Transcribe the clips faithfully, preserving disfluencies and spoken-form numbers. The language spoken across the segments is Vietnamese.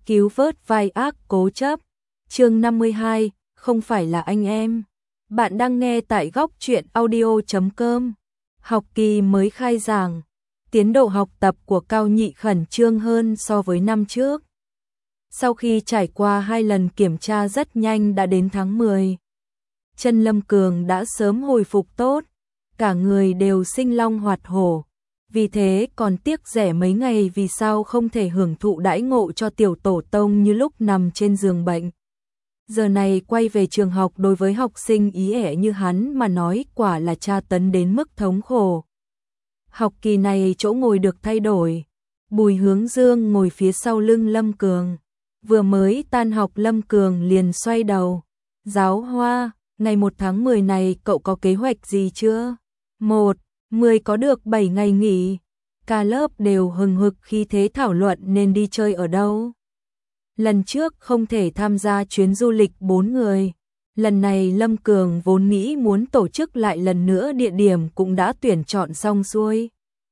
cứu vớt vai ác cố chấp. Chương năm mươi hai, không phải là anh em. Bạn đang nghe tại góc truyện audio chấm com. Học kỳ mới khai giảng, tiến độ học tập của Cao Nhị khẩn trương hơn so với năm trước. Sau khi trải qua hai lần kiểm tra rất nhanh đã đến tháng mười. Chân Lâm Cường đã sớm hồi phục tốt, cả người đều sinh long hoạt hổ. Vì thế còn tiếc rẻ mấy ngày vì sao không thể hưởng thụ đãi ngộ cho tiểu tổ tông như lúc nằm trên giường bệnh. Giờ này quay về trường học đối với học sinh ý ẻ như hắn mà nói quả là tra tấn đến mức thống khổ. Học kỳ này chỗ ngồi được thay đổi. Bùi Hướng Dương ngồi phía sau lưng Lâm Cường. Vừa mới tan học Lâm Cường liền xoay đầu. Giáo Hoa, ngày một tháng mười này cậu có kế hoạch gì chưa? một. mười có được bảy ngày nghỉ. Cả lớp đều hừng hực khi thế thảo luận nên đi chơi ở đâu. Lần trước không thể tham gia chuyến du lịch bốn người. Lần này Lâm Cường vốn nghĩ muốn tổ chức lại lần nữa, địa điểm cũng đã tuyển chọn xong xuôi.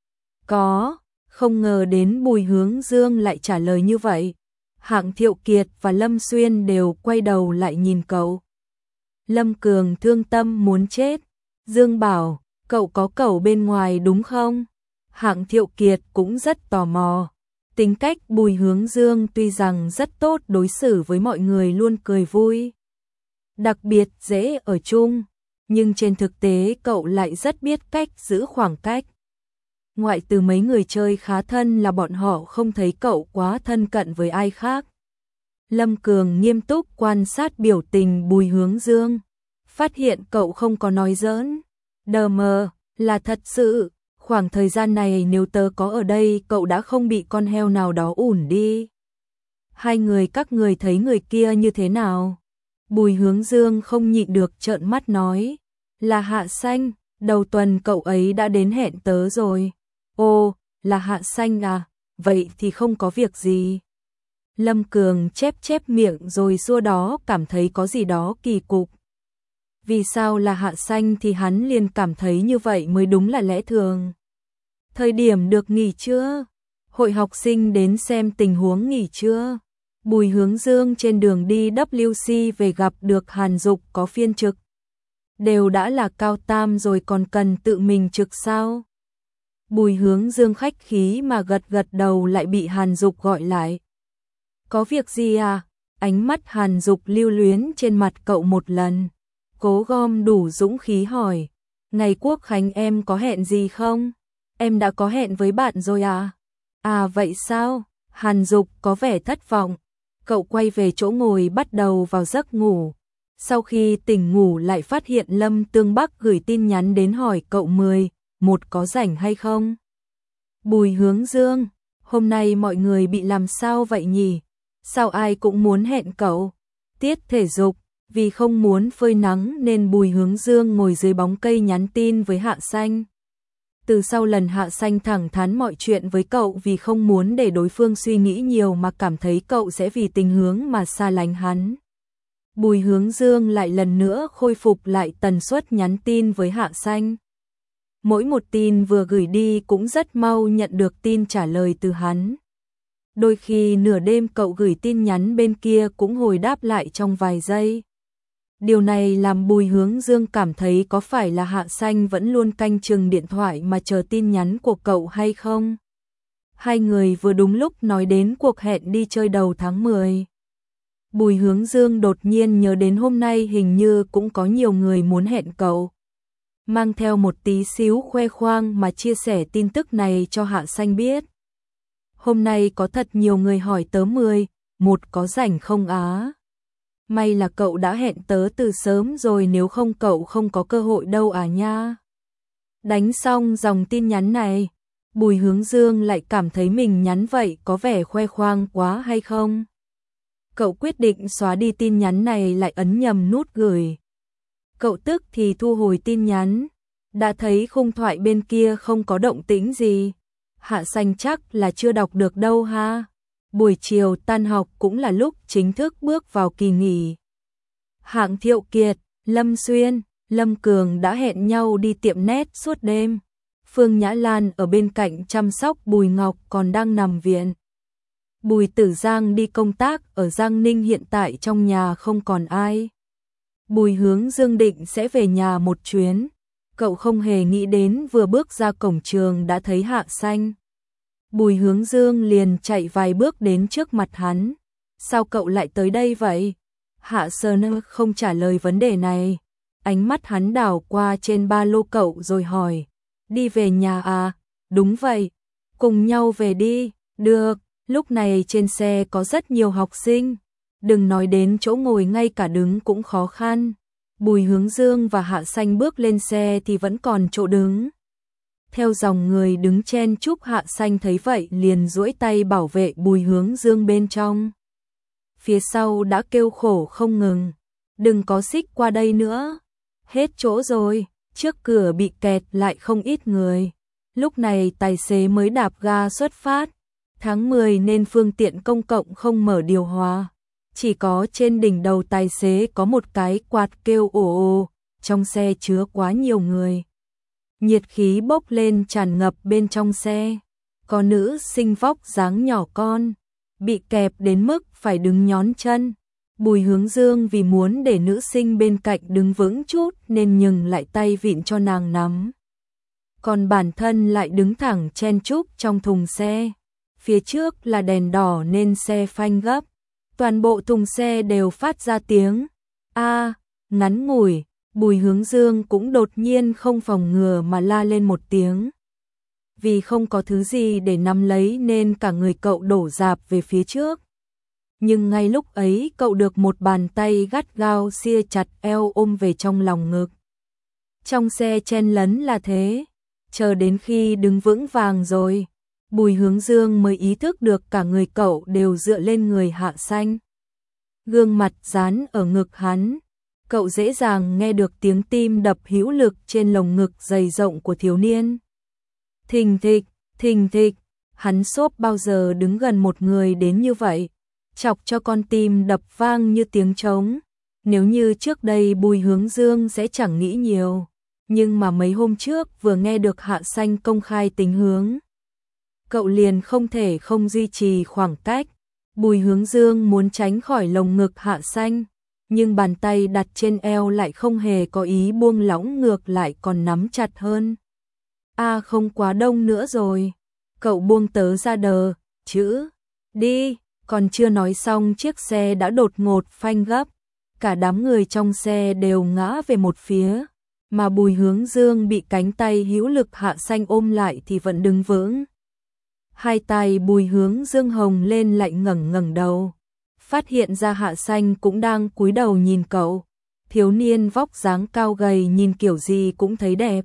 Có, không ngờ đến Bùi Hướng Dương lại trả lời như vậy. Hạng Thiệu Kiệt và Lâm Xuyên đều quay đầu lại nhìn cậu. Lâm Cường thương tâm muốn chết. Dương bảo, cậu có cậu bên ngoài đúng không? Hạng Thiệu Kiệt cũng rất tò mò. Tính cách Bùi Hướng Dương tuy rằng rất tốt, đối xử với mọi người luôn cười vui, đặc biệt dễ ở chung, nhưng trên thực tế cậu lại rất biết cách giữ khoảng cách. Ngoại trừ mấy người chơi khá thân là bọn họ không thấy cậu quá thân cận với ai khác. Lâm Cường nghiêm túc quan sát biểu tình Bùi Hướng Dương, phát hiện cậu không có nói giỡn, đờ mờ, là thật sự. Khoảng thời gian này nếu tớ có ở đây cậu đã không bị con heo nào đó ủn đi. Hai người các người thấy người kia như thế nào? Bùi Hướng Dương không nhịn được trợn mắt nói. Là Hạ Xanh, đầu tuần cậu ấy đã đến hẹn tớ rồi. Ồ, là Hạ Xanh à, vậy thì không có việc gì. Lâm Cường chép chép miệng rồi xua đó, cảm thấy có gì đó kỳ cục. Vì sao là Hạ Xanh thì hắn liền cảm thấy như vậy mới đúng là lẽ thường. Thời điểm được nghỉ chưa? Hội học sinh đến xem tình huống nghỉ chưa? Bùi Hướng Dương trên đường đi W C về gặp được Hàn Dục có phiên trực. Đều đã là cao tam rồi còn cần tự mình trực sao? Bùi Hướng Dương khách khí mà gật gật đầu, lại bị Hàn Dục gọi lại. Có việc gì à? Ánh mắt Hàn Dục lưu luyến trên mặt cậu một lần. Cố gom đủ dũng khí hỏi. Ngày Quốc Khánh em có hẹn gì không? Em đã có hẹn với bạn rồi à? À vậy sao? Hàn Dục có vẻ thất vọng. Cậu quay về chỗ ngồi bắt đầu vào giấc ngủ. Sau khi tỉnh ngủ lại phát hiện Lâm Tương Bắc gửi tin nhắn đến hỏi cậu mười, một có rảnh hay không? Bùi Hướng Dương, hôm nay mọi người bị làm sao vậy nhỉ? Sao ai cũng muốn hẹn cậu? Tiết thể dục, vì không muốn phơi nắng nên Bùi Hướng Dương ngồi dưới bóng cây nhắn tin với Hạ Xanh. Từ sau lần Hạ Xanh thẳng thắn mọi chuyện với cậu vì không muốn để đối phương suy nghĩ nhiều mà cảm thấy cậu sẽ vì tình hướng mà xa lánh hắn. Bùi Hướng Dương lại lần nữa khôi phục lại tần suất nhắn tin với Hạ Xanh. Mỗi một tin vừa gửi đi cũng rất mau nhận được tin trả lời từ hắn. Đôi khi nửa đêm cậu gửi tin nhắn bên kia cũng hồi đáp lại trong vài giây. Điều này làm Bùi Hướng Dương cảm thấy có phải là Hạ Xanh vẫn luôn canh chừng điện thoại mà chờ tin nhắn của cậu hay không? Hai người vừa đúng lúc nói đến cuộc hẹn đi chơi đầu tháng mười. Bùi Hướng Dương đột nhiên nhớ đến hôm nay hình như cũng có nhiều người muốn hẹn cậu. Mang theo một tí xíu khoe khoang mà chia sẻ tin tức này cho Hạ Xanh biết. Hôm nay có thật nhiều người hỏi tớ mười, một có rảnh không á? May là cậu đã hẹn tớ từ sớm rồi, nếu không cậu không có cơ hội đâu à nha. Đánh xong dòng tin nhắn này, Bùi Hướng Dương lại cảm thấy mình nhắn vậy có vẻ khoe khoang quá hay không? Cậu quyết định xóa đi tin nhắn này, lại ấn nhầm nút gửi. Cậu tức thì thu hồi tin nhắn, đã thấy khung thoại bên kia không có động tĩnh gì. Hạ Xanh chắc là chưa đọc được đâu ha. Buổi chiều tan học cũng là lúc chính thức bước vào kỳ nghỉ. Hạng Thiệu Kiệt, Lâm Xuyên, Lâm Cường đã hẹn nhau đi tiệm nét suốt đêm. Phương Nhã Lan ở bên cạnh chăm sóc Bùi Ngọc còn đang nằm viện. Bùi Tử Giang đi công tác ở Giang Ninh, hiện tại trong nhà không còn ai. Bùi Hướng Dương định sẽ về nhà một chuyến. Cậu không hề nghĩ đến vừa bước ra cổng trường đã thấy Hạ Xanh. Bùi Hướng Dương liền chạy vài bước đến trước mặt hắn. Sao cậu lại tới đây vậy? Hạ Sơn không trả lời vấn đề này. Ánh mắt hắn đảo qua trên ba lô cậu rồi hỏi. Đi về nhà à? Đúng vậy. Cùng nhau về đi. Được. Lúc này trên xe có rất nhiều học sinh. Đừng nói đến chỗ ngồi, ngay cả đứng cũng khó khăn. Bùi Hướng Dương và Hạ Xanh bước lên xe thì vẫn còn chỗ đứng. Theo dòng người đứng chen chúc, Hạ Xanh thấy vậy liền duỗi tay bảo vệ Bùi Hướng Dương bên trong. Phía sau đã kêu khổ không ngừng. Đừng có xích qua đây nữa. Hết chỗ rồi. Trước cửa bị kẹt lại không ít người. Lúc này tài xế mới đạp ga xuất phát. Tháng mười nên phương tiện công cộng không mở điều hòa. Chỉ có trên đỉnh đầu tài xế có một cái quạt kêu ồ ồ. Trong xe chứa quá nhiều người. Nhiệt khí bốc lên tràn ngập bên trong xe. Có nữ sinh vóc dáng nhỏ con, bị kẹp đến mức phải đứng nhón chân. Bùi Hướng Dương vì muốn để nữ sinh bên cạnh đứng vững chút nên nhường lại tay vịn cho nàng nắm. Còn bản thân lại đứng thẳng chen chúc trong thùng xe. Phía trước là đèn đỏ nên xe phanh gấp. Toàn bộ thùng xe đều phát ra tiếng a. Ngắn ngủi, Bùi Hướng Dương cũng đột nhiên không phòng ngừa mà la lên một tiếng. Vì không có thứ gì để nắm lấy nên cả người cậu đổ dạp về phía trước. Nhưng ngay lúc ấy cậu được một bàn tay gắt gao sia chặt eo ôm về trong lòng ngực. Trong xe chen lấn là thế. Chờ đến khi đứng vững vàng rồi, Bùi Hướng Dương mới ý thức được cả người cậu đều dựa lên người Hạ Xanh. Gương mặt dán ở ngực hắn. Cậu dễ dàng nghe được tiếng tim đập hữu lực trên lồng ngực dày rộng của thiếu niên. Thình thịch, thình thịch, hắn xốp bao giờ đứng gần một người đến như vậy, chọc cho con tim đập vang như tiếng trống. Nếu như trước đây Bùi Hướng Dương sẽ chẳng nghĩ nhiều, nhưng mà mấy hôm trước vừa nghe được Hạ Xanh công khai tính hướng, cậu liền không thể không duy trì khoảng cách. Bùi Hướng Dương muốn tránh khỏi lồng ngực Hạ Xanh, nhưng bàn tay đặt trên eo lại không hề có ý buông lỏng, ngược lại còn nắm chặt hơn. A à, không quá đông nữa rồi. Cậu buông tớ ra đờ, chữ, đi, còn chưa nói xong chiếc xe đã đột ngột phanh gấp. Cả đám người trong xe đều ngã về một phía, mà Bùi Hướng Dương bị cánh tay hữu lực Hạ Xanh ôm lại thì vẫn đứng vững. Hai tay Bùi Hướng Dương hồng lên lại ngẩng ngẩng đầu, phát hiện ra Hạ Xanh cũng đang cúi đầu nhìn cậu. Thiếu niên vóc dáng cao gầy nhìn kiểu gì cũng thấy đẹp.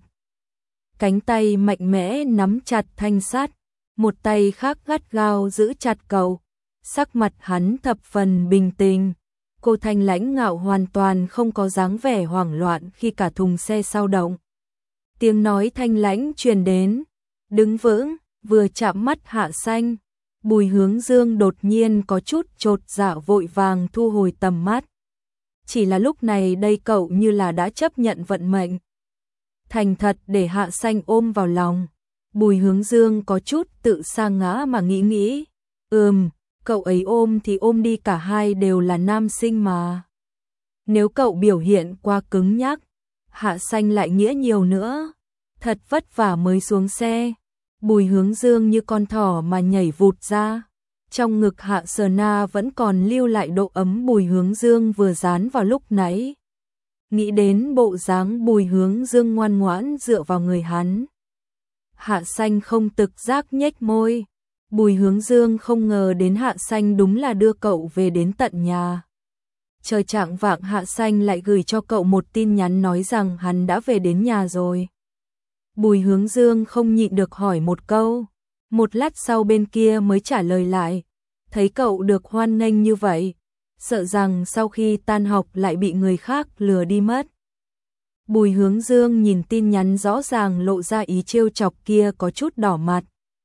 Cánh tay mạnh mẽ nắm chặt thanh sắt, một tay khác gắt gao giữ chặt cậu. Sắc mặt hắn thập phần bình tĩnh. Cô Thanh lãnh ngạo hoàn toàn không có dáng vẻ hoảng loạn khi cả thùng xe sao động. Tiếng nói thanh lãnh truyền đến, đứng vững. Vừa chạm mắt Hạ Xanh, Bùi Hướng Dương đột nhiên có chút chột dạ, vội vàng thu hồi tầm mắt. Chỉ là lúc này đây cậu như là đã chấp nhận vận mệnh, thành thật để Hạ Xanh ôm vào lòng. Bùi Hướng Dương có chút tự sa ngã mà nghĩ nghĩ. Ừm, cậu ấy ôm thì ôm đi, cả hai đều là nam sinh mà. Nếu cậu biểu hiện quá cứng nhắc, Hạ Xanh lại nghĩa nhiều nữa. Thật vất vả mới xuống xe. Bùi Hướng Dương như con thỏ mà nhảy vụt ra. Trong ngực Hạ Sờ Na vẫn còn lưu lại độ ấm Bùi Hướng Dương vừa dán vào lúc nãy. Nghĩ đến bộ dáng Bùi Hướng Dương ngoan ngoãn dựa vào người hắn, Hạ Xanh không tự giác nhếch môi. Bùi Hướng Dương không ngờ đến Hạ Xanh đúng là đưa cậu về đến tận nhà. Trời chạng vạng Hạ Xanh lại gửi cho cậu một tin nhắn nói rằng hắn đã về đến nhà rồi. Bùi Hướng Dương không nhịn được hỏi một câu. Một lát sau bên kia mới trả lời lại. Thấy cậu được hoan nghênh như vậy, sợ rằng sau khi tan học lại bị người khác lừa đi mất. Bùi Hướng Dương nhìn tin nhắn rõ ràng lộ ra ý trêu chọc kia có chút đỏ mặt.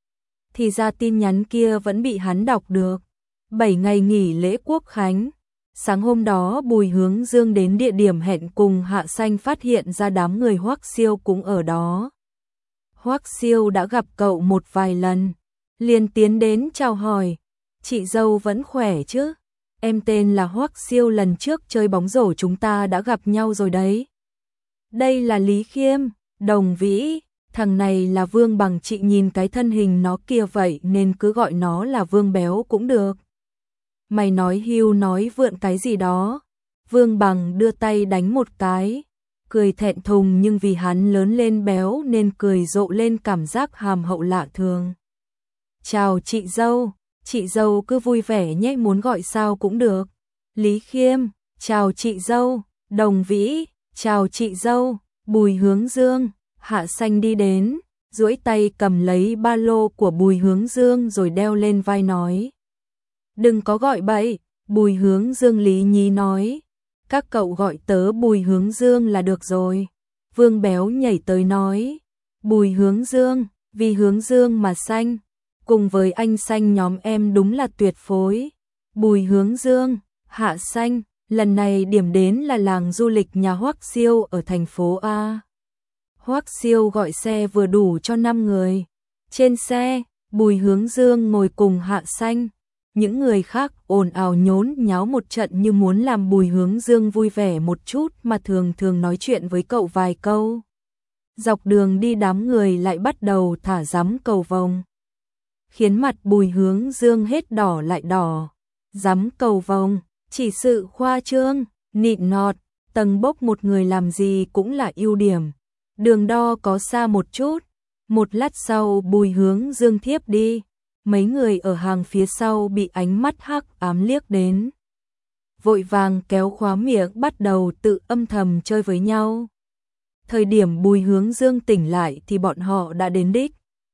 Thì ra tin nhắn kia vẫn bị hắn đọc được. Bảy ngày nghỉ lễ Quốc Khánh. Sáng hôm đó Bùi Hướng Dương đến địa điểm hẹn cùng Hạ Xanh, phát hiện ra đám người Hoắc Siêu cũng ở đó. Hoắc Siêu đã gặp cậu một vài lần, liền tiến đến chào hỏi. chị dâu vẫn khỏe chứ? Em tên là Hoắc Siêu, lần trước chơi bóng rổ chúng ta đã gặp nhau rồi đấy. Đây là Lý Khiêm, Đồng Vĩ, thằng này là Vương Bằng, chị nhìn cái thân hình nó kia vậy nên cứ gọi nó là Vương Béo cũng được. Mày nói hưu nói vượn cái gì đó? Vương Bằng đưa tay đánh một cái, cười thẹn thùng nhưng vì hắn lớn lên béo nên cười rộ lên cảm giác hàm hậu lạ thường. Chào chị dâu, chị dâu cứ vui vẻ nhé, muốn gọi sao cũng được. Lý Khiêm, chào chị dâu. Đồng Vĩ, chào chị dâu. Bùi Hướng Dương, Hạ Xanh đi đến, duỗi tay cầm lấy ba lô của Bùi Hướng Dương rồi đeo lên vai nói. Đừng có gọi bậy. Bùi Hướng Dương lý nhí nói. Các cậu gọi tớ Bùi Hướng Dương là được rồi. Vương Béo nhảy tới nói. Bùi Hướng Dương, vì Hướng Dương mà Xanh. Cùng với anh Xanh nhóm em đúng là tuyệt phối. Bùi Hướng Dương, Hạ Xanh, lần này điểm đến là làng du lịch nhà Hoắc Siêu ở thành phố A. Hoắc Siêu gọi xe vừa đủ cho năm người. Trên xe, Bùi Hướng Dương ngồi cùng Hạ Xanh. Những người khác ồn ào nhốn nháo một trận như muốn làm Bùi Hướng Dương vui vẻ một chút mà thường thường nói chuyện với cậu vài câu. Dọc đường đi đám người lại bắt đầu thả rắm cầu vồng, khiến mặt Bùi Hướng Dương hết đỏ lại đỏ. Rắm cầu vồng, chỉ sự khoa trương, nịn nọt, tầng bốc một người làm gì cũng là ưu điểm. Đường đo có xa một chút, một lát sau Bùi Hướng Dương thiếp đi. Mấy người ở hàng phía sau bị ánh mắt hắc ám liếc đến, vội vàng kéo khóa miệng bắt đầu tự âm thầm chơi với nhau. Thời điểm Bùi Hướng Dương tỉnh lại thì bọn họ đã đến đích.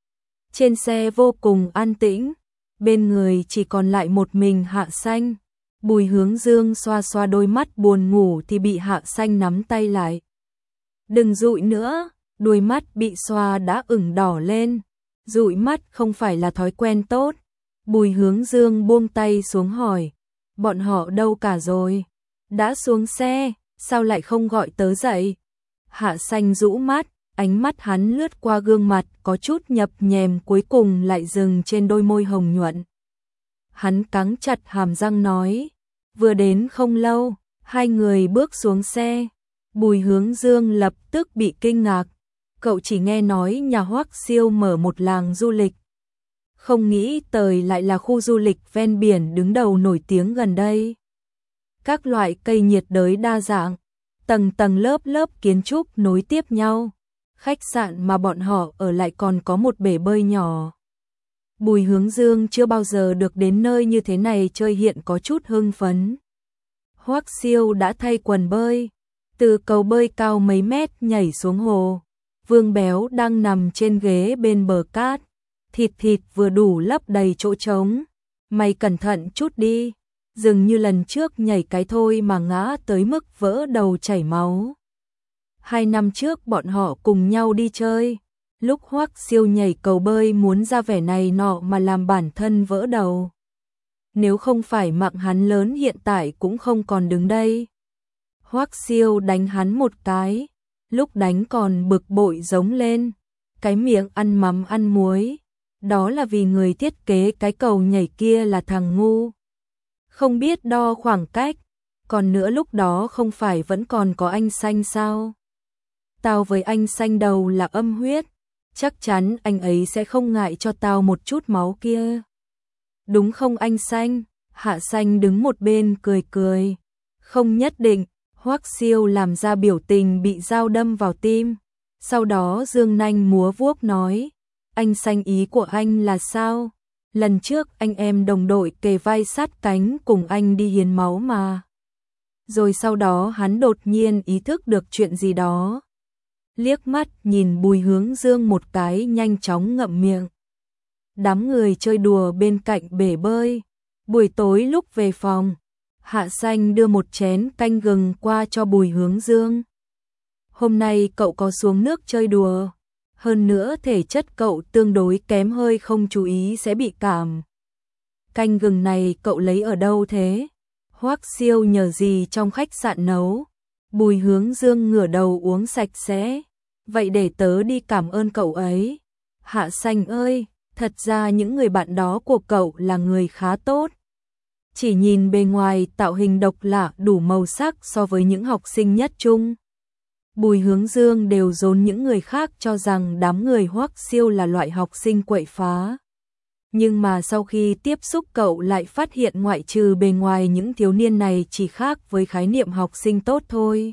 Trên xe vô cùng an tĩnh, bên người chỉ còn lại một mình Hạ Xanh. Bùi Hướng Dương xoa xoa đôi mắt buồn ngủ thì bị Hạ Xanh nắm tay lại. Đừng dụi nữa, đôi mắt bị xoa đã ửng đỏ lên. Dụi mắt không phải là thói quen tốt. Bùi Hướng Dương buông tay xuống hỏi. Bọn họ đâu cả rồi? Đã xuống xe, sao lại không gọi tớ dậy? Hạ Xanh rũ mắt, ánh mắt hắn lướt qua gương mặt có chút nhập nhèm cuối cùng lại dừng trên đôi môi hồng nhuận. Hắn cắn chặt hàm răng nói. Vừa đến không lâu, hai người bước xuống xe. Bùi Hướng Dương lập tức bị kinh ngạc. Cậu chỉ nghe nói nhà Hoắc Siêu mở một làng du lịch. Không nghĩ tới lại là khu du lịch ven biển đứng đầu nổi tiếng gần đây. Các loại cây nhiệt đới đa dạng, tầng tầng lớp lớp kiến trúc nối tiếp nhau. Khách sạn mà bọn họ ở lại còn có một bể bơi nhỏ. Bùi Hướng Dương chưa bao giờ được đến nơi như thế này chơi hiện có chút hưng phấn. Hoắc Siêu đã thay quần bơi, từ cầu bơi cao mấy mét nhảy xuống hồ. Vương Béo đang nằm trên ghế bên bờ cát, thịt thịt vừa đủ lấp đầy chỗ trống. Mày cẩn thận chút đi, dường như lần trước nhảy cái thôi mà ngã tới mức vỡ đầu chảy máu. Hai năm trước bọn họ cùng nhau đi chơi, lúc Hoắc Siêu nhảy cầu bơi muốn ra vẻ này nọ mà làm bản thân vỡ đầu. Nếu không phải mạng hắn lớn hiện tại cũng không còn đứng đây. Hoắc Siêu đánh hắn một cái, lúc đánh còn bực bội giống lên, cái miệng ăn mắm ăn muối. Đó là vì người thiết kế cái cầu nhảy kia là thằng ngu, không biết đo khoảng cách. Còn nữa lúc đó không phải vẫn còn có anh Xanh sao? Tao với anh Xanh đầu là âm huyết, chắc chắn anh ấy sẽ không ngại cho tao một chút máu kia. Đúng không anh Xanh? Hạ Xanh đứng một bên cười cười. Không nhất định. Hoắc Siêu làm ra biểu tình bị dao đâm vào tim. Sau đó dương nanh múa vuốt nói. Anh Xanh, ý của anh là sao? Lần trước anh em đồng đội kề vai sát cánh cùng anh đi hiến máu mà. Rồi sau đó hắn đột nhiên ý thức được chuyện gì đó. Liếc mắt nhìn Bùi Hướng Dương một cái nhanh chóng ngậm miệng. Đám người chơi đùa bên cạnh bể bơi. Buổi tối lúc về phòng, Hạ Xanh đưa một chén canh gừng qua cho Bùi Hướng Dương. Hôm nay cậu có xuống nước chơi đùa, hơn nữa thể chất cậu tương đối kém, hơi không chú ý sẽ bị cảm. Canh gừng này cậu lấy ở đâu thế? Hoắc Siêu nhờ gì trong khách sạn nấu? Bùi Hướng Dương ngửa đầu uống sạch sẽ. Vậy để tớ đi cảm ơn cậu ấy. Hạ Xanh ơi, Thật ra những người bạn đó của cậu là người khá tốt. Chỉ nhìn bề ngoài tạo hình độc lạ đủ màu sắc so với những học sinh nhất trung. Bùi Hướng Dương đều dồn những người khác cho rằng đám người Hoắc Siêu là loại học sinh quậy phá. Nhưng mà sau khi tiếp xúc cậu lại phát hiện ngoại trừ bề ngoài những thiếu niên này chỉ khác với khái niệm học sinh tốt thôi.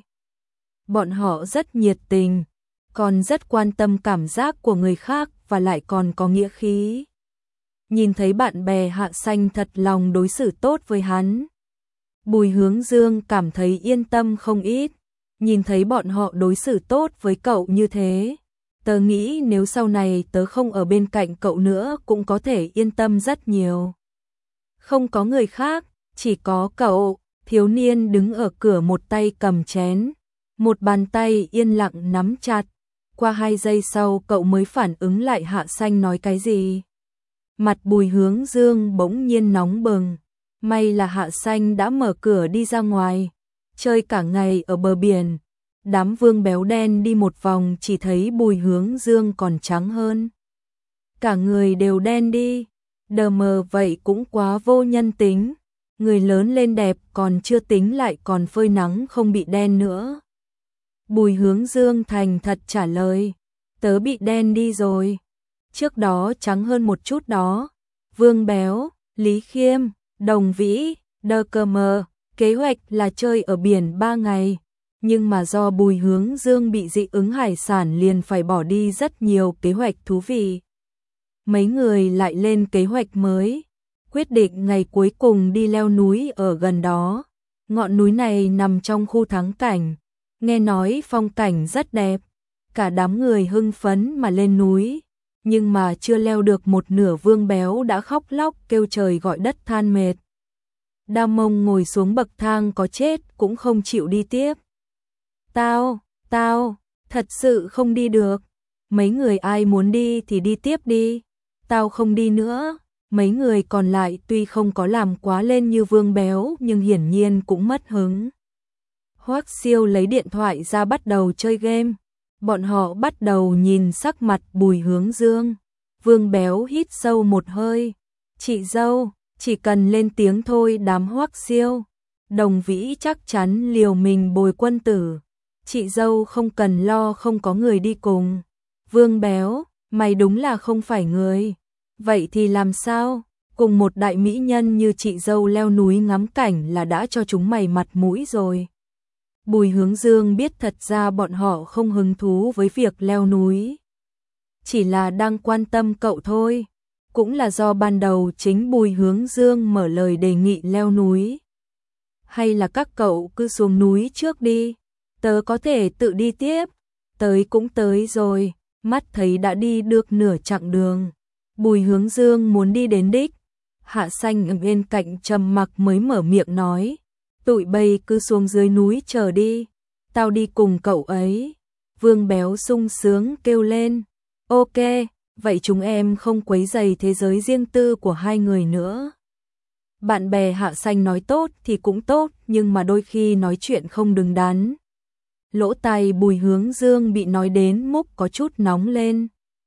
Bọn họ rất nhiệt tình, còn rất quan tâm cảm giác của người khác và lại còn có nghĩa khí. Nhìn thấy bạn bè Hạ Xanh thật lòng đối xử tốt với hắn, Bùi Hướng Dương cảm thấy yên tâm không ít. Nhìn thấy bọn họ đối xử tốt với cậu như thế, tớ nghĩ nếu sau này tớ không ở bên cạnh cậu nữa cũng có thể yên tâm rất nhiều. Không có người khác, chỉ có cậu. Thiếu niên đứng ở cửa một tay cầm chén, một bàn tay yên lặng nắm chặt. Qua hai giây sau cậu mới phản ứng lại Hạ Xanh nói cái gì. Mặt Bùi Hướng Dương bỗng nhiên nóng bừng. May là Hạ Xanh đã mở cửa đi ra ngoài. Chơi cả ngày ở bờ biển. Đám vương béo đen đi một vòng chỉ thấy Bùi Hướng Dương còn trắng hơn. Cả người đều đen đi. Đờ mờ vậy cũng quá vô nhân tính. Người lớn lên đẹp còn chưa tính lại còn phơi nắng không bị đen nữa. Bùi Hướng Dương thành thật trả lời. Tớ bị đen đi rồi. Trước đó trắng hơn một chút đó. Vương Béo, Lý Khiêm, Đồng Vĩ, Đơ Cơ Mờ. Kế hoạch là chơi ở biển ba ngày. Nhưng mà do Bùi Hướng Dương bị dị ứng hải sản liền phải bỏ đi rất nhiều kế hoạch thú vị. Mấy người lại lên kế hoạch mới. Quyết định ngày cuối cùng đi leo núi ở gần đó. Ngọn núi này nằm trong khu thắng cảnh. Nghe nói phong cảnh rất đẹp. Cả đám người hưng phấn mà lên núi. Nhưng mà chưa leo được một nửa Vương Béo đã khóc lóc kêu trời gọi đất than mệt. Đa Mông ngồi xuống bậc thang có chết cũng không chịu đi tiếp. Tao, tao, thật sự không đi được. Mấy người ai muốn đi thì đi tiếp đi. Tao không đi nữa. Mấy người còn lại tuy không có làm quá lên như Vương Béo nhưng hiển nhiên cũng mất hứng. Hoắc Siêu lấy điện thoại ra bắt đầu chơi game. Bọn họ bắt đầu nhìn sắc mặt Bùi Hướng Dương. Vương Béo hít sâu một hơi. Chị dâu, chỉ cần lên tiếng thôi đám Hoắc Siêu. Đồng Vĩ chắc chắn liều mình bồi quân tử. Chị dâu không cần lo không có người đi cùng. Vương Béo, mày đúng là không phải người. Vậy thì làm sao? Cùng một đại mỹ nhân như chị dâu leo núi ngắm cảnh là đã cho chúng mày mặt mũi rồi. Bùi Hướng Dương biết thật ra bọn họ không hứng thú với việc leo núi. Chỉ là đang quan tâm cậu thôi. Cũng là do ban đầu chính Bùi Hướng Dương mở lời đề nghị leo núi. Hay là các cậu cứ xuống núi trước đi. Tớ có thể tự đi tiếp. Tới cũng tới rồi. Mắt thấy đã đi được nửa chặng đường. Bùi Hướng Dương muốn đi đến đích. Hạ Xanh ở bên cạnh trầm mặc mới mở miệng nói. Tụi bay cứ xuống dưới núi chờ đi. Tao đi cùng cậu ấy. Vương Béo sung sướng kêu lên. Ok, vậy chúng em không quấy rầy thế giới riêng tư của hai người nữa. Bạn bè Hạ Xanh nói tốt thì cũng tốt, nhưng mà đôi khi nói chuyện không đứng đắn. Lỗ tai Bùi Hướng Dương bị nói đến múc có chút nóng lên.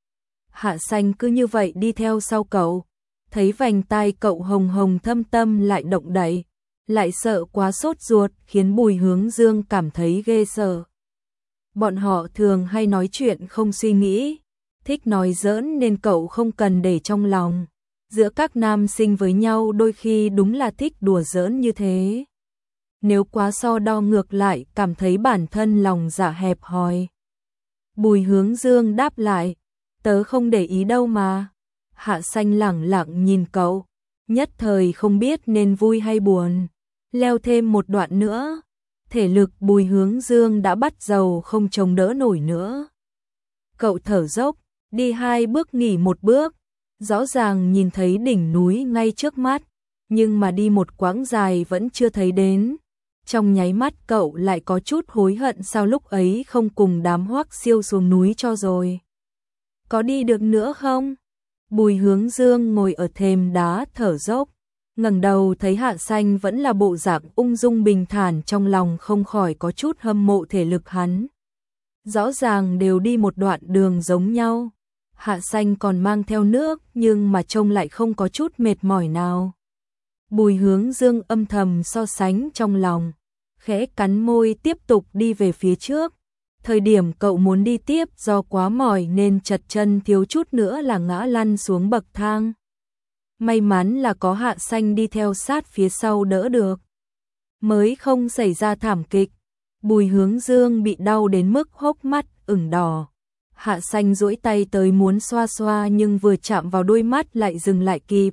Hạ Xanh cứ như vậy đi theo sau cậu. Thấy vành tai cậu hồng hồng thâm tâm lại động đậy. Lại sợ quá sốt ruột khiến Bùi Hướng Dương cảm thấy ghê sợ. Bọn họ thường hay nói chuyện không suy nghĩ. Thích nói giỡn nên cậu không cần để trong lòng. Giữa các nam sinh với nhau đôi khi đúng là thích đùa giỡn như thế. Nếu quá so đo ngược lại cảm thấy bản thân lòng dạ hẹp hòi. Bùi Hướng Dương đáp lại. Tớ không để ý đâu mà. Hạ Xanh lẳng lặng nhìn cậu. Nhất thời không biết nên vui hay buồn. Leo thêm một đoạn nữa. Thể lực Bùi Hướng Dương đã bắt dầu không chống đỡ nổi nữa. Cậu thở dốc. Đi hai bước nghỉ một bước. Rõ ràng nhìn thấy đỉnh núi ngay trước mắt. Nhưng mà đi một quãng dài vẫn chưa thấy đến. Trong nháy mắt cậu lại có chút hối hận sao lúc ấy không cùng đám Hoắc Siêu xuống núi cho rồi. Có đi được nữa không? Bùi Hướng Dương ngồi ở thềm đá thở dốc. Ngẩng đầu thấy Hạ Xanh vẫn là bộ dạng ung dung bình thản, trong lòng không khỏi có chút hâm mộ thể lực hắn. Rõ ràng đều đi một đoạn đường giống nhau. Hạ Xanh còn mang theo nước nhưng mà trông lại không có chút mệt mỏi nào. Bùi Hướng Dương âm thầm so sánh trong lòng, khẽ cắn môi tiếp tục đi về phía trước. Thời điểm cậu muốn đi tiếp do quá mỏi nên chật chân thiếu chút nữa là ngã lăn xuống bậc thang. May mắn là có Hạ Xanh đi theo sát phía sau đỡ được, mới không xảy ra thảm kịch. Bùi Hướng Dương bị đau đến mức hốc mắt ửng đỏ. Hạ Xanh duỗi tay tới muốn xoa xoa nhưng vừa chạm vào đôi mắt lại dừng lại kịp.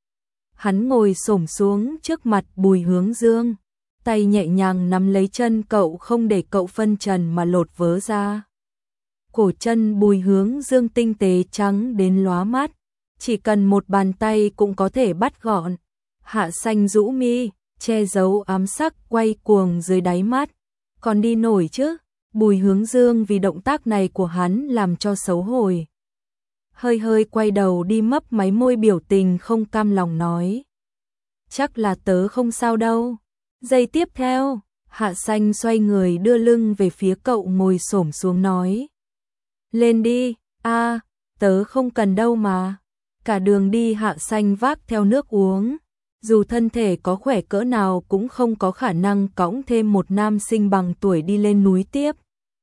Hắn ngồi xổm xuống trước mặt Bùi Hướng Dương, tay nhẹ nhàng nắm lấy chân cậu không để cậu phân trần mà lột vớ ra. Cổ chân Bùi Hướng Dương tinh tế trắng đến lóa mắt, chỉ cần một bàn tay cũng có thể bắt gọn. Hạ Xanh rũ mi, che giấu ám sắc quay cuồng dưới đáy mắt. Còn đi nổi chứ? Bùi Hướng Dương vì động tác này của hắn làm cho xấu hổ. Hơi hơi quay đầu đi mấp máy môi biểu tình không cam lòng nói. Chắc là tớ không sao đâu. Giây tiếp theo, Hạ Xanh xoay người đưa lưng về phía cậu ngồi xổm xuống nói. Lên đi, a à, tớ không cần đâu mà. Cả đường đi Hạ Xanh vác theo nước uống. Dù thân thể có khỏe cỡ nào cũng không có khả năng cõng thêm một nam sinh bằng tuổi đi lên núi tiếp.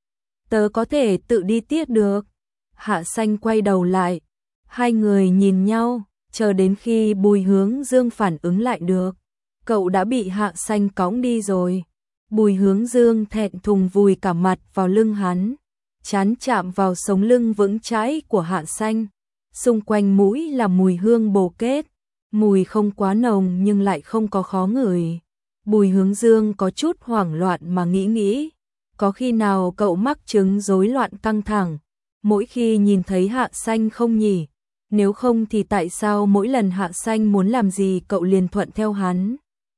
Tớ có thể tự đi tiếp được. Hạ Xanh quay đầu lại. Hai người nhìn nhau, chờ đến khi Bùi Hướng Dương phản ứng lại được. Cậu đã bị Hạ Xanh cõng đi rồi. Bùi Hướng Dương thẹn thùng vùi cả mặt vào lưng hắn, trán chạm vào sống lưng vững chãi của Hạ Xanh. Xung quanh mũi là mùi hương bồ kết, mùi không quá nồng nhưng lại không có khó ngửi. Bùi Hướng Dương có chút hoảng loạn mà nghĩ nghĩ, có khi nào cậu mắc chứng rối loạn căng thẳng, mỗi khi nhìn thấy Hạ Xanh không nhỉ? Nếu không thì tại sao mỗi lần Hạ Xanh muốn làm gì cậu liền thuận theo hắn?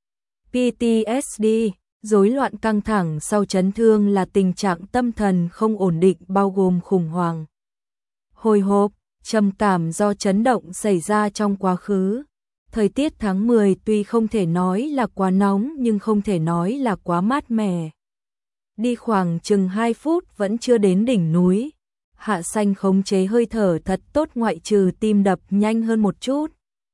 pê tê ét đê, rối loạn căng thẳng sau chấn thương là tình trạng tâm thần không ổn định bao gồm khủng hoảng, hồi hộp, trầm cảm do chấn động xảy ra trong quá khứ. Thời tiết tháng mười tuy không thể nói là quá nóng nhưng không thể nói là quá mát mẻ. Đi khoảng chừng hai phút vẫn chưa đến đỉnh núi. Hạ Xanh khống chế hơi thở thật tốt ngoại trừ tim đập nhanh hơn một chút.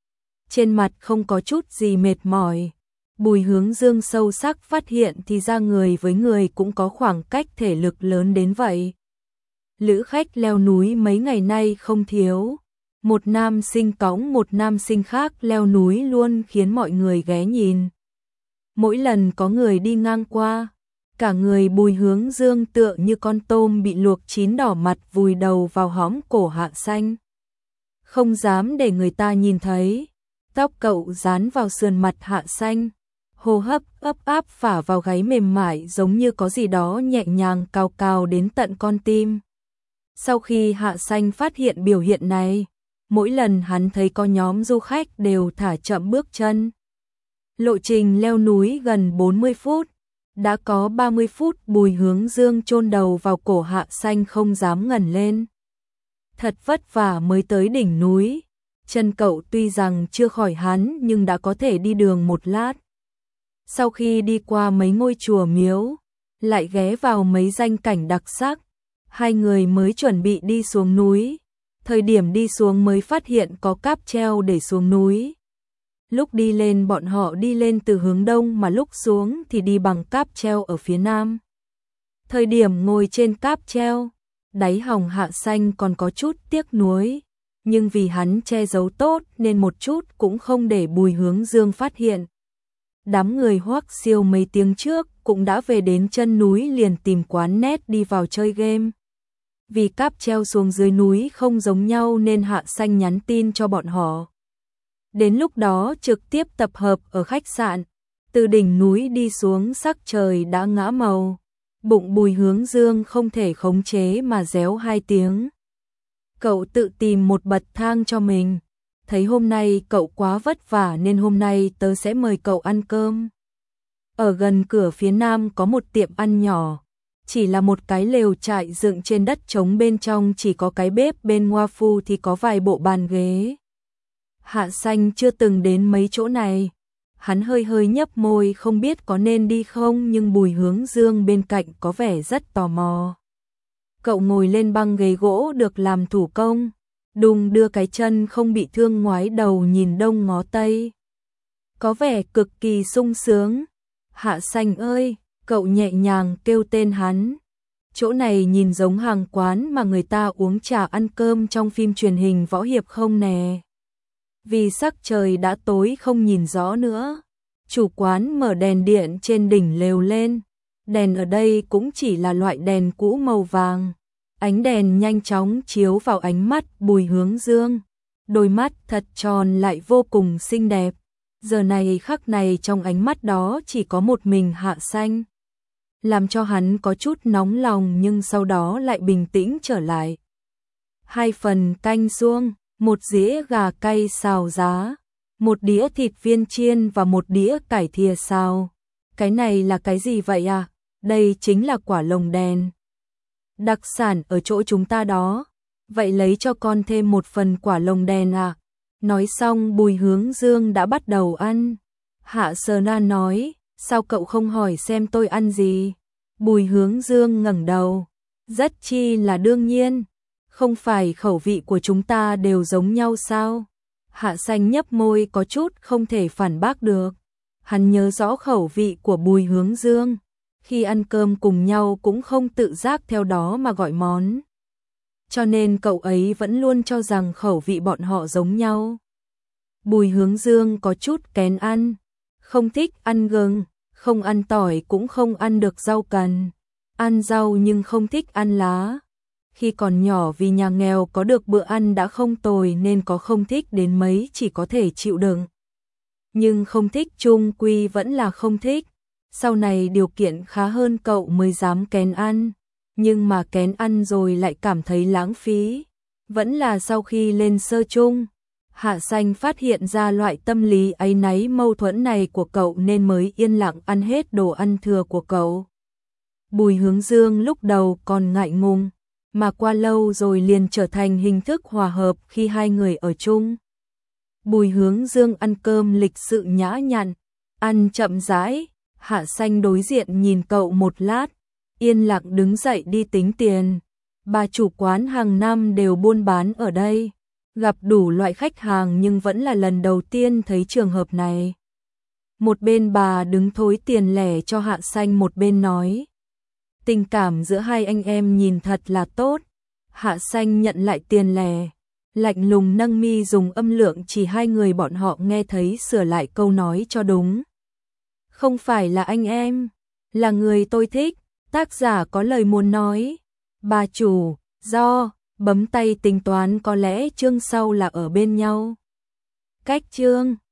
Trên mặt không có chút gì mệt mỏi. Bùi Hướng Dương sâu sắc phát hiện thì ra người với người cũng có khoảng cách thể lực lớn đến vậy. Lữ khách leo núi mấy ngày nay không thiếu. Một nam sinh cõng một nam sinh khác leo núi luôn khiến mọi người ghé nhìn. Mỗi lần có người đi ngang qua, cả người Bùi Hướng Dương tựa như con tôm bị luộc chín đỏ mặt vùi đầu vào hõm cổ Hạ Xanh. Không dám để người ta nhìn thấy, tóc cậu dán vào sườn mặt Hạ Xanh, hô hấp ấp áp phả vào gáy mềm mại giống như có gì đó nhẹ nhàng cào cào đến tận con tim. Sau khi Hạ Xanh phát hiện biểu hiện này, mỗi lần hắn thấy có nhóm du khách đều thả chậm bước chân. Lộ trình leo núi gần bốn mươi phút, đã có ba mươi phút Bùi Hướng Dương chôn đầu vào cổ Hạ Xanh không dám ngẩng lên. Thật vất vả mới tới đỉnh núi, chân cậu tuy rằng chưa khỏi hắn nhưng đã có thể đi đường một lát. Sau khi đi qua mấy ngôi chùa miếu, lại ghé vào mấy danh cảnh đặc sắc, hai người mới chuẩn bị đi xuống núi. Thời điểm đi xuống mới phát hiện có cáp treo để xuống núi. Lúc đi lên bọn họ đi lên từ hướng đông mà lúc xuống thì đi bằng cáp treo ở phía nam. Thời điểm ngồi trên cáp treo, đáy họng Hạ Xanh còn có chút tiếc nuối, nhưng vì hắn che giấu tốt nên một chút cũng không để Bùi Hướng Dương phát hiện. Đám người Hoắc Siêu mấy tiếng trước cũng đã về đến chân núi liền tìm quán net đi vào chơi game. Vì cáp treo xuống dưới núi không giống nhau nên Hạ Xanh nhắn tin cho bọn họ. Đến lúc đó trực tiếp tập hợp ở khách sạn, từ đỉnh núi đi xuống sắc trời đã ngã màu. Bụng Bùi Hướng Dương không thể khống chế mà réo hai tiếng. Cậu tự tìm một bậc thang cho mình. Thấy hôm nay cậu quá vất vả nên hôm nay tớ sẽ mời cậu ăn cơm. Ở gần cửa phía nam có một tiệm ăn nhỏ. Chỉ là một cái lều trại dựng trên đất trống, bên trong chỉ có cái bếp, bên ngoa phu thì có vài bộ bàn ghế. Hạ Xanh chưa từng đến mấy chỗ này. Hắn hơi hơi nhấp môi không biết có nên đi không, nhưng Bùi Hướng Dương bên cạnh có vẻ rất tò mò. Cậu ngồi lên băng ghế gỗ được làm thủ công, đùng đưa cái chân không bị thương ngoái đầu nhìn đông ngó tây. Có vẻ cực kỳ sung sướng. Hạ Xanh ơi, cậu nhẹ nhàng kêu tên hắn. Chỗ này nhìn giống hàng quán mà người ta uống trà ăn cơm trong phim truyền hình võ hiệp không nè. Vì sắc trời đã tối không nhìn rõ nữa, chủ quán mở đèn điện trên đỉnh lều lên. Đèn ở đây cũng chỉ là loại đèn cũ màu vàng. Ánh đèn nhanh chóng chiếu vào ánh mắt Bùi Hướng Dương. Đôi mắt thật tròn lại vô cùng xinh đẹp. Giờ này khắc này trong ánh mắt đó chỉ có một mình Hạ Xanh. Làm cho hắn có chút nóng lòng nhưng sau đó lại bình tĩnh trở lại. Hai phần canh suông, một dĩa gà cay xào giá, một đĩa thịt viên chiên và một đĩa cải thìa xào. Cái này là cái gì vậy à? Đây chính là quả lồng đèn. Đặc sản ở chỗ chúng ta đó. Vậy lấy cho con thêm một phần quả lồng đèn à? Nói xong Bùi Hướng Dương đã bắt đầu ăn. Hạ Sơ Na nói, sao cậu không hỏi xem tôi ăn gì? Bùi Hướng Dương ngẩng đầu. Rất chi là đương nhiên. Không phải khẩu vị của chúng ta đều giống nhau sao? Hạ Xanh nhấp môi có chút không thể phản bác được. Hắn nhớ rõ khẩu vị của Bùi Hướng Dương. Khi ăn cơm cùng nhau cũng không tự giác theo đó mà gọi món. Cho nên cậu ấy vẫn luôn cho rằng khẩu vị bọn họ giống nhau. Bùi Hướng Dương có chút kén ăn. Không thích ăn gừng, không ăn tỏi cũng không ăn được rau cần. Ăn rau nhưng không thích ăn lá. Khi còn nhỏ vì nhà nghèo có được bữa ăn đã không tồi nên có không thích đến mấy chỉ có thể chịu đựng. Nhưng không thích chung quy vẫn là không thích. Sau này điều kiện khá hơn cậu mới dám kén ăn. Nhưng mà kén ăn rồi lại cảm thấy lãng phí. Vẫn là sau khi lên sơ chung, Hạ Xanh phát hiện ra loại tâm lý áy náy mâu thuẫn này của cậu nên mới yên lặng ăn hết đồ ăn thừa của cậu. Bùi Hướng Dương lúc đầu còn ngại ngùng, mà qua lâu rồi liền trở thành hình thức hòa hợp khi hai người ở chung. Bùi Hướng Dương ăn cơm lịch sự nhã nhặn, ăn chậm rãi. Hạ Xanh đối diện nhìn cậu một lát, yên lặng đứng dậy đi tính tiền. Bà chủ quán hàng năm đều buôn bán ở đây, gặp đủ loại khách hàng nhưng vẫn là lần đầu tiên thấy trường hợp này. Một bên bà đứng thối tiền lẻ cho Hạ Xanh, một bên nói. Tình cảm giữa hai anh em nhìn thật là tốt. Hạ Xanh nhận lại tiền lẻ, lạnh lùng nâng mi dùng âm lượng chỉ hai người bọn họ nghe thấy sửa lại câu nói cho đúng. Không phải là anh em, là người tôi thích. Tác giả có lời muốn nói. Bà chủ, do, bấm tay tính toán có lẽ chương sau là ở bên nhau. Cách chương